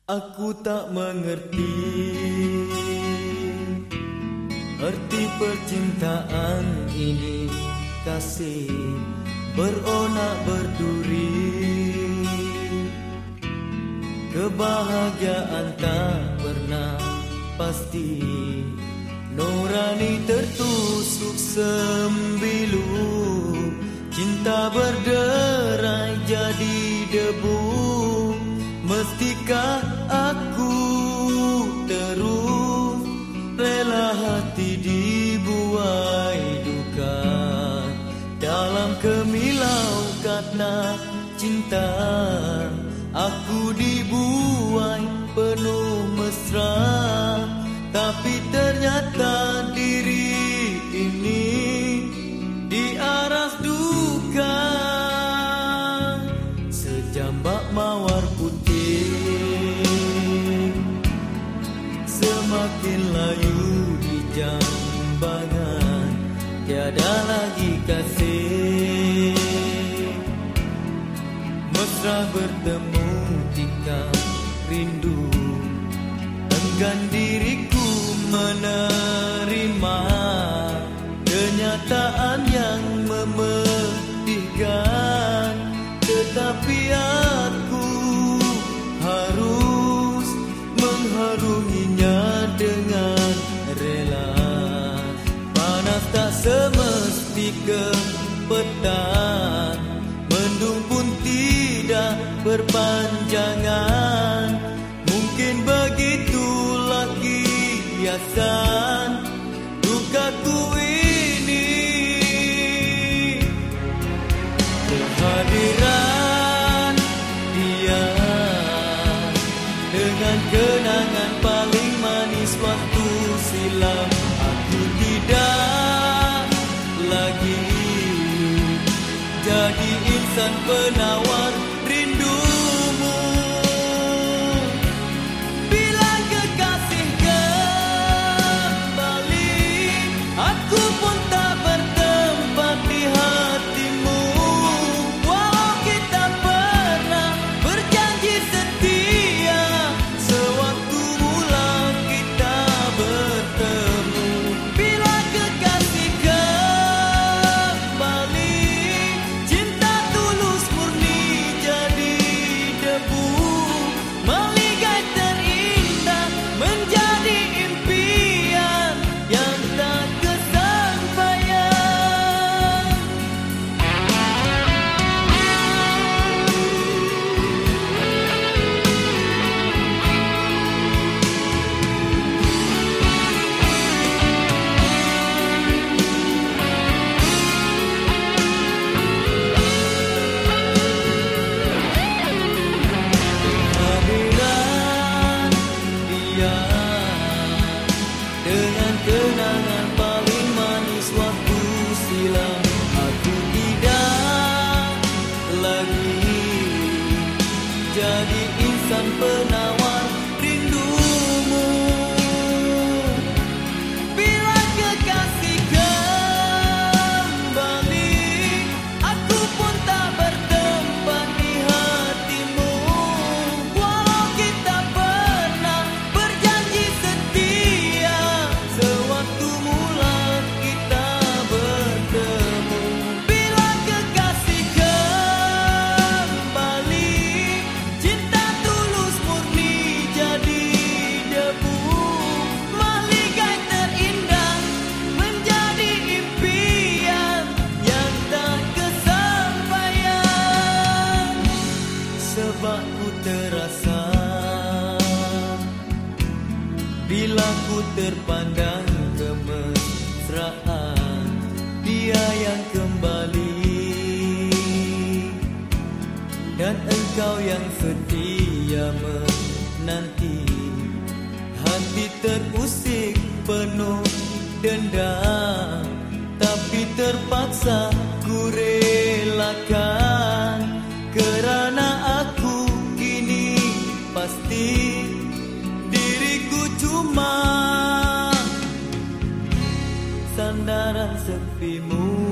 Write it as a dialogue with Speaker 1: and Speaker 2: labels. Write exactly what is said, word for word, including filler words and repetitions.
Speaker 1: Aku tak mengerti arti percintaan ini, kasih beronak berduri. Kebahagiaan tak pernah pasti, nurani tertusuk sembilu. Cinta berderai jadi debu. Mestikah aku terus rela hati dibuai duka dalam kemilau karena cinta? Aku dibuai penuh mesra, tapi ternyata diri ini diaras duka. Sejambak mawar putih semakin layu di jambangan, tiada lagi kasih. Mesra bertemu tikar rindu, enggan diriku menerima kenyataan yang memedihkan. Tetapi aku harus mengharunginya dengan rela. Panas tak semesti kepetan, mendung pun tidak berpanjangan. Mungkin begitulah kiasan dukaku ini. Kehadiran dia dengan kenangan paling manis waktu silam. Aku tidak lagi jadi insan penawar rindumu. Bila kekasih kembali, aku pun tak bertempat di hatimu. Walau kita pernah berjanji setia, sewaktu mula kita bertemu. Bila kekasih kembali, cinta tulus murni jadi debu. Meligai terindah menjadi impian yang tak kesampaian. Kehadiran dia dengan kenangan paling manis waktu silam. Aku tidak lagi jadi insan penawar rindumu. Bila kekasih kembali, aku pun tak bertempat di hatimu. Walau kita pernah berjanji setia, sewaktu mula kita bertemu. Bila kekasih kembali, cinta tulus murni jadi debu. Meligai terindah menjadi impian yang tak kesampaian. Sebab ku terasa bila ku terpandang kemesraan dia yang kembali, dan engkau yang setia menanti. Hati terusik penuh dendam, tapi terpaksa ku relakan. Kerana aku kini pasti diriku cuma sandaran sepimu.